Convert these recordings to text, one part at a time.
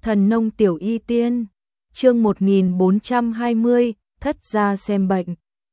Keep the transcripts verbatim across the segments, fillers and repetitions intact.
Thần nông tiểu y tiên, chương một nghìn bốn trăm hai mươi, thất gia xem bệnh.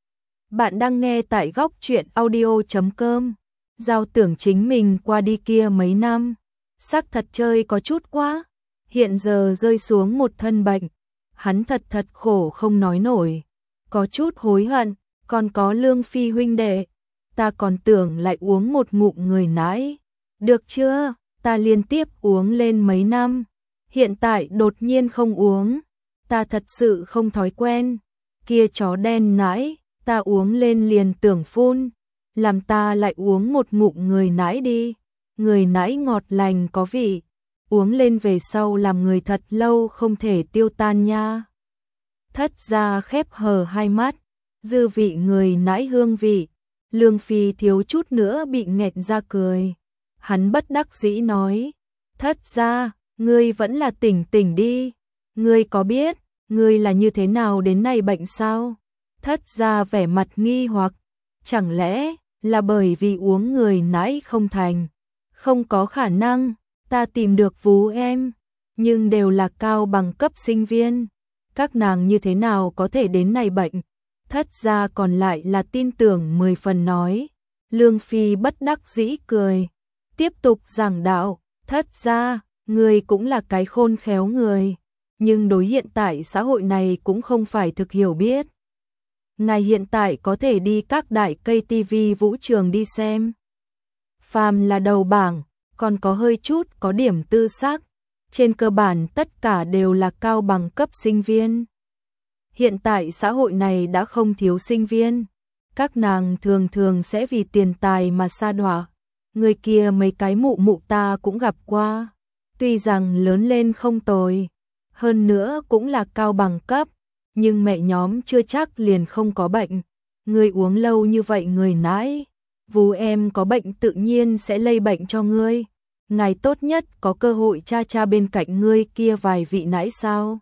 Bạn đang nghe tại góc truyện audio chấm com. Giao tưởng chính mình qua đi kia mấy năm, sắc thật chơi có chút quá, hiện giờ rơi xuống một thân bệnh, hắn thật thật khổ không nói nổi, có chút hối hận, còn có Lương Phi huynh đệ, ta còn tưởng lại uống một ngụm người nãi, được chưa, ta liên tiếp uống lên mấy năm, hiện tại đột nhiên không uống, ta thật sự không thói quen, kia chó đen nãi, ta uống lên liền tưởng phun, làm ta lại uống một ngụm người nãi đi, người nãi ngọt lành có vị, uống lên về sau làm người thật lâu không thể tiêu tan nha. Thất gia khép hờ hai mắt, dư vị người nãi hương vị, Lương Phi thiếu chút nữa bị nghẹt ra cười. Hắn bất đắc dĩ nói, thất gia, ngươi vẫn là tỉnh tỉnh đi, ngươi có biết, ngươi là như thế nào đến này bệnh sao? Thất gia vẻ mặt nghi hoặc, chẳng lẽ là bởi vì uống người nãi không thành? Không có khả năng, ta tìm được vú em, nhưng đều là cao bằng cấp sinh viên, các nàng như thế nào có thể đến này bệnh? Thất gia còn lại là tin tưởng mười phần nói. Lương Phi bất đắc dĩ cười, tiếp tục giảng đạo, thất gia, người cũng là cái khôn khéo người, nhưng đối hiện tại xã hội này cũng không phải thực hiểu biết. Ngài hiện tại có thể đi các đại cây tivi vũ trường đi xem. Phàm là đầu bảng, còn có hơi chút có điểm tư sắc, trên cơ bản tất cả đều là cao bằng cấp sinh viên. Hiện tại xã hội này đã không thiếu sinh viên, các nàng thường thường sẽ vì tiền tài mà sa đọa. Người kia mấy cái mụ mụ ta cũng gặp qua, tuy rằng lớn lên không tồi, hơn nữa cũng là cao bằng cấp, nhưng mẹ nhóm chưa chắc liền không có bệnh. Ngươi uống lâu như vậy người nãi, vú em có bệnh tự nhiên sẽ lây bệnh cho ngươi. Ngài tốt nhất có cơ hội cha cha bên cạnh ngươi kia vài vị nãi sao?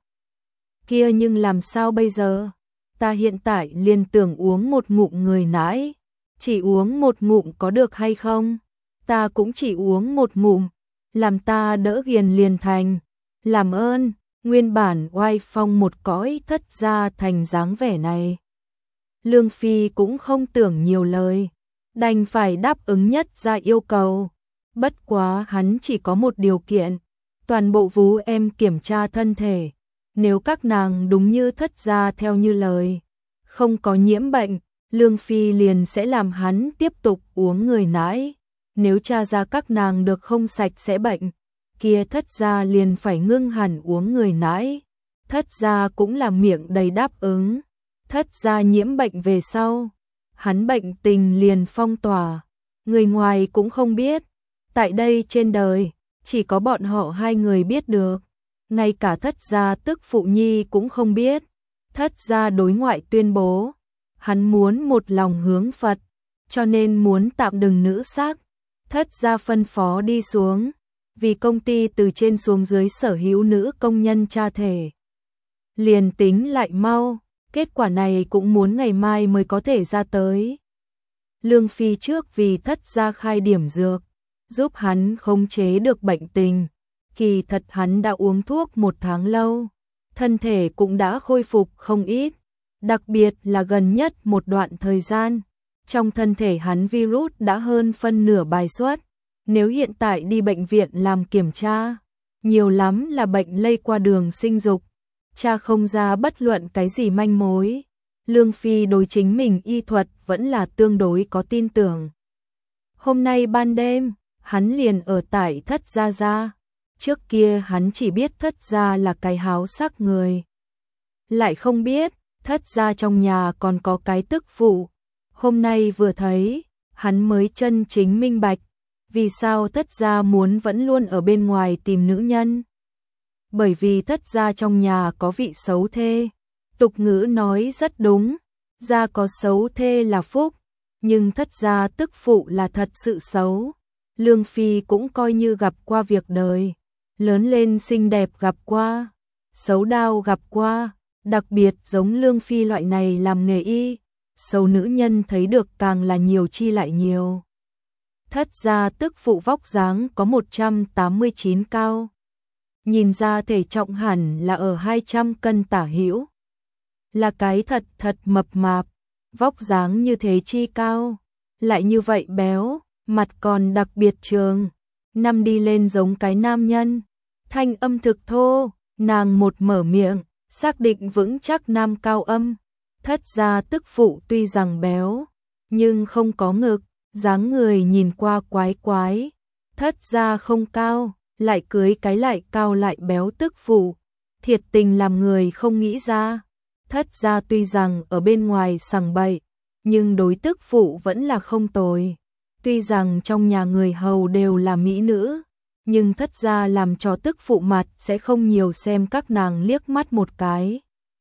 Kia nhưng làm sao bây giờ? Ta hiện tại liền tưởng uống một ngụm người nãi, chỉ uống một ngụm có được hay không? Ta cũng chỉ uống một ngụm, làm ta đỡ ghiền liền thành. Làm ơn, nguyên bản oai phong một cõi thất gia thành dáng vẻ này. Lương Phi cũng không tưởng nhiều lời, đành phải đáp ứng nhất ra yêu cầu. Bất quá hắn chỉ có một điều kiện, toàn bộ vú em kiểm tra thân thể, nếu các nàng đúng như thất gia theo như lời, không có nhiễm bệnh, Lương Phi liền sẽ làm hắn tiếp tục uống người nãi. Nếu tra ra các nàng được không sạch sẽ bệnh, kia thất gia liền phải ngưng hẳn uống người nãi. Thất gia cũng là miệng đầy đáp ứng. Thất gia nhiễm bệnh về sau, hắn bệnh tình liền phong tỏa, người ngoài cũng không biết. Tại đây trên đời, chỉ có bọn họ hai người biết được. Ngay cả thất gia tức phụ nhi cũng không biết. Thất gia đối ngoại tuyên bố, hắn muốn một lòng hướng Phật, cho nên muốn tạm đừng nữ sắc. Thất gia phân phó đi xuống, vì công ty từ trên xuống dưới sở hữu nữ công nhân tra thể. Liền tính lại mau, kết quả này cũng muốn ngày mai mới có thể ra tới. Lương Phi trước vì thất gia khai điểm dược, giúp hắn khống chế được bệnh tình. Kỳ thật hắn đã uống thuốc một tháng lâu, thân thể cũng đã khôi phục không ít, đặc biệt là gần nhất một đoạn thời gian. Trong thân thể hắn virus đã hơn phân nửa bài xuất, nếu hiện tại đi bệnh viện làm kiểm tra, nhiều lắm là bệnh lây qua đường sinh dục, cha không ra bất luận cái gì manh mối. Lương Phi đối chính mình y thuật vẫn là tương đối có tin tưởng. Hôm nay ban đêm, hắn liền ở tại thất gia gia, trước kia hắn chỉ biết thất gia là cái háo sắc người, lại không biết thất gia trong nhà còn có cái tức phụ. Hôm nay vừa thấy, hắn mới chân chính minh bạch, vì sao thất gia muốn vẫn luôn ở bên ngoài tìm nữ nhân. Bởi vì thất gia trong nhà có vị xấu thê, tục ngữ nói rất đúng, gia có xấu thê là phúc, nhưng thất gia tức phụ là thật sự xấu. Lương Phi cũng coi như gặp qua việc đời, lớn lên xinh đẹp gặp qua, xấu đau gặp qua, đặc biệt giống Lương Phi loại này làm nghề y, xấu nữ nhân thấy được càng là nhiều chi lại nhiều. Thất gia tức phụ vóc dáng có một trăm tám mươi chín cao, nhìn ra thể trọng hẳn là ở hai trăm cân tả hữu. Là cái thật thật mập mạp, vóc dáng như thế chi cao, lại như vậy béo, mặt còn đặc biệt trường, năm đi lên giống cái nam nhân. Thanh âm thực thô, nàng một mở miệng, xác định vững chắc nam cao âm. Thất gia tức phụ tuy rằng béo, nhưng không có ngực, dáng người nhìn qua quái quái. Thất gia không cao, lại cưới cái lại cao lại béo tức phụ, thiệt tình làm người không nghĩ ra. Thất gia tuy rằng ở bên ngoài sằng bậy, nhưng đối tức phụ vẫn là không tồi. Tuy rằng trong nhà người hầu đều là mỹ nữ, nhưng thất gia làm cho tức phụ mặt sẽ không nhiều xem các nàng liếc mắt một cái.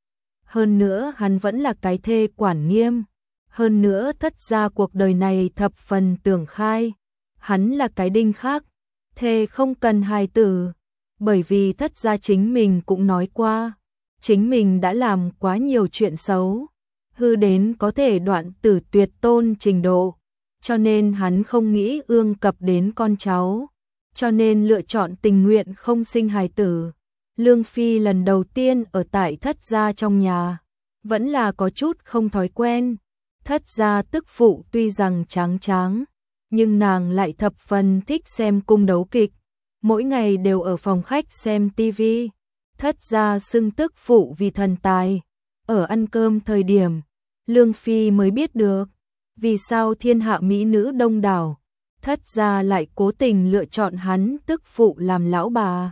Hơn nữa hắn vẫn là cái thê quản nghiêm. Hơn nữa thất gia cuộc đời này thập phần tưởng khai. Hắn là cái đinh khác, thê không cần hài tử. Bởi vì thất gia chính mình cũng nói qua, chính mình đã làm quá nhiều chuyện xấu, hư đến có thể đoạn tử tuyệt tôn trình độ. Cho nên hắn không nghĩ ương cập đến con cháu, cho nên lựa chọn tình nguyện không sinh hài tử. Lương Phi lần đầu tiên ở tại thất gia trong nhà, vẫn là có chút không thói quen. Thất gia tức phụ tuy rằng tráng tráng, nhưng nàng lại thập phần thích xem cung đấu kịch, mỗi ngày đều ở phòng khách xem tivi. Thất gia xưng tức phụ vì thần tài. Ở ăn cơm thời điểm, Lương Phi mới biết được vì sao thiên hạ mỹ nữ đông đảo, thất gia lại cố tình lựa chọn hắn tức phụ làm lão bà.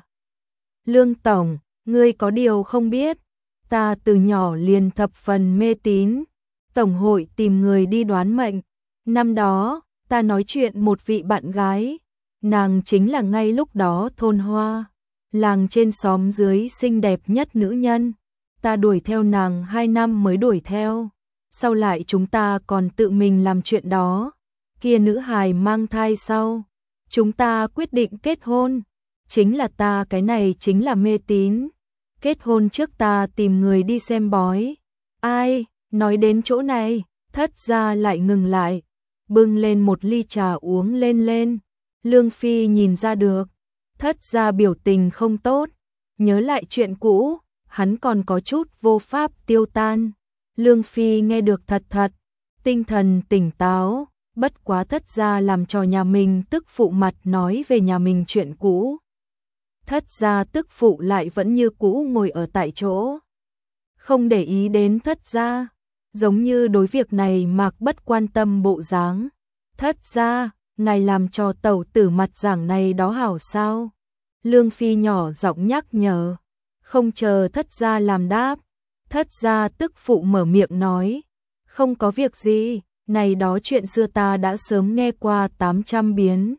Lương tổng, ngươi có điều không biết, ta từ nhỏ liền thập phần mê tín, tổng hội tìm người đi đoán mệnh. Năm đó, ta nói chuyện một vị bạn gái, nàng chính là ngay lúc đó thôn Hoa, làng trên xóm dưới xinh đẹp nhất nữ nhân. Ta đuổi theo nàng hai năm mới đuổi theo, sau lại chúng ta còn tự mình làm chuyện đó. Kia nữ hài mang thai sau, chúng ta quyết định kết hôn. Chính là ta cái này chính là mê tín. Kết hôn trước ta tìm người đi xem bói. Ai, nói đến chỗ này, thất gia lại ngừng lại, bưng lên một ly trà uống lên lên. Lương Phi nhìn ra được, thất gia biểu tình không tốt, nhớ lại chuyện cũ, hắn còn có chút vô pháp tiêu tan. Lương Phi nghe được thật thật, tinh thần tỉnh táo, bất quá thất gia làm cho nhà mình tức phụ mặt nói về nhà mình chuyện cũ. Thất gia tức phụ lại vẫn như cũ ngồi ở tại chỗ, không để ý đến thất gia, giống như đối việc này mặc bất quan tâm bộ dáng. Thất gia, ngài làm cho tẩu tử mặt giảng này đó hảo sao? Lương Phi nhỏ giọng nhắc nhở, không chờ thất gia làm đáp. Thất gia tức phụ mở miệng nói, không có việc gì, này đó chuyện xưa ta đã sớm nghe qua tám trăm biến.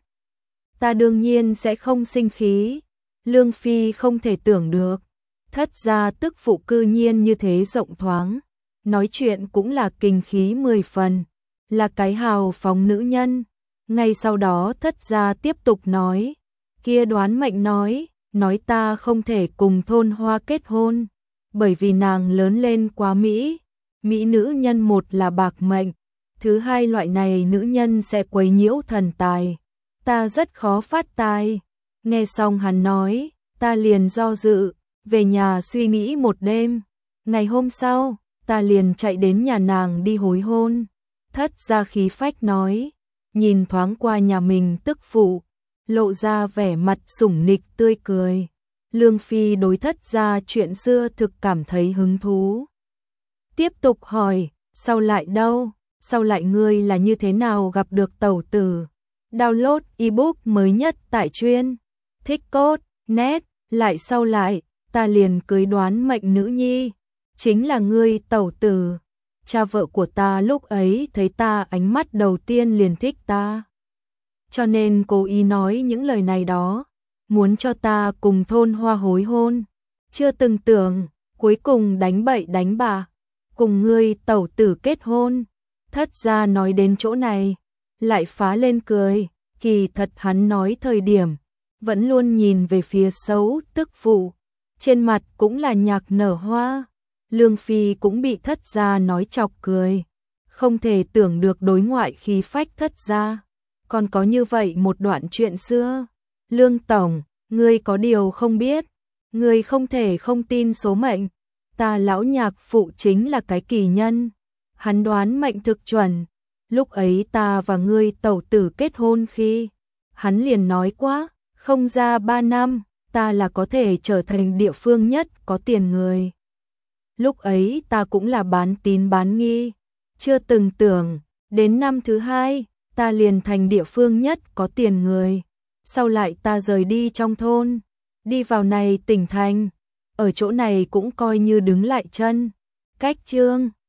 Ta đương nhiên sẽ không sinh khí. Lương Phi không thể tưởng được, thất gia tức phụ cư nhiên như thế rộng thoáng, nói chuyện cũng là kinh khí mười phần, là cái hào phóng nữ nhân. Ngay sau đó thất gia tiếp tục nói, kia đoán mệnh nói, nói ta không thể cùng thôn Hoa kết hôn, bởi vì nàng lớn lên quá mỹ. Mỹ nữ nhân một là bạc mệnh, thứ hai loại này nữ nhân sẽ quấy nhiễu thần tài, ta rất khó phát tài. Nghe xong hắn nói, ta liền do dự, về nhà suy nghĩ một đêm. Ngày hôm sau, ta liền chạy đến nhà nàng đi hối hôn. Thất gia khí phách nói, nhìn thoáng qua nhà mình tức phụ, lộ ra vẻ mặt sủng nịch tươi cười. Lương Phi đối thất gia chuyện xưa thực cảm thấy hứng thú. Tiếp tục hỏi, sao lại đâu, sao lại ngươi là như thế nào gặp được tẩu tử? Download ebook mới nhất tại chuyên thích cốt net, lại sau lại, ta liền cưới đoán mệnh nữ nhi, chính là ngươi tẩu tử. Cha vợ của ta lúc ấy thấy ta ánh mắt đầu tiên liền thích ta, cho nên cố ý nói những lời này đó, muốn cho ta cùng thôn Hoa hối hôn. Chưa từng tưởng, cuối cùng đánh bậy đánh bạ, cùng ngươi tẩu tử kết hôn. Thất gia nói đến chỗ này, lại phá lên cười, kỳ thật hắn nói thời điểm, vẫn luôn nhìn về phía xấu tức phụ, trên mặt cũng là nhạc nở hoa. Lương Phi cũng bị thất gia nói chọc cười, không thể tưởng được đối ngoại khí phách thất gia, còn có như vậy một đoạn chuyện xưa. Lương tổng, ngươi có điều không biết, Người không thể không tin số mệnh, ta lão nhạc phụ chính là cái kỳ nhân. Hắn đoán mệnh thực chuẩn, lúc ấy ta và ngươi tẩu tử kết hôn khi, hắn liền nói quá, không ra ba năm, ta là có thể trở thành địa phương nhất có tiền người. Lúc ấy ta cũng là bán tín bán nghi, chưa từng tưởng, đến năm thứ hai, ta liền thành địa phương nhất có tiền người. Sau lại ta rời đi trong thôn, đi vào này tỉnh thành, ở chỗ này cũng coi như đứng lại chân. Cách chương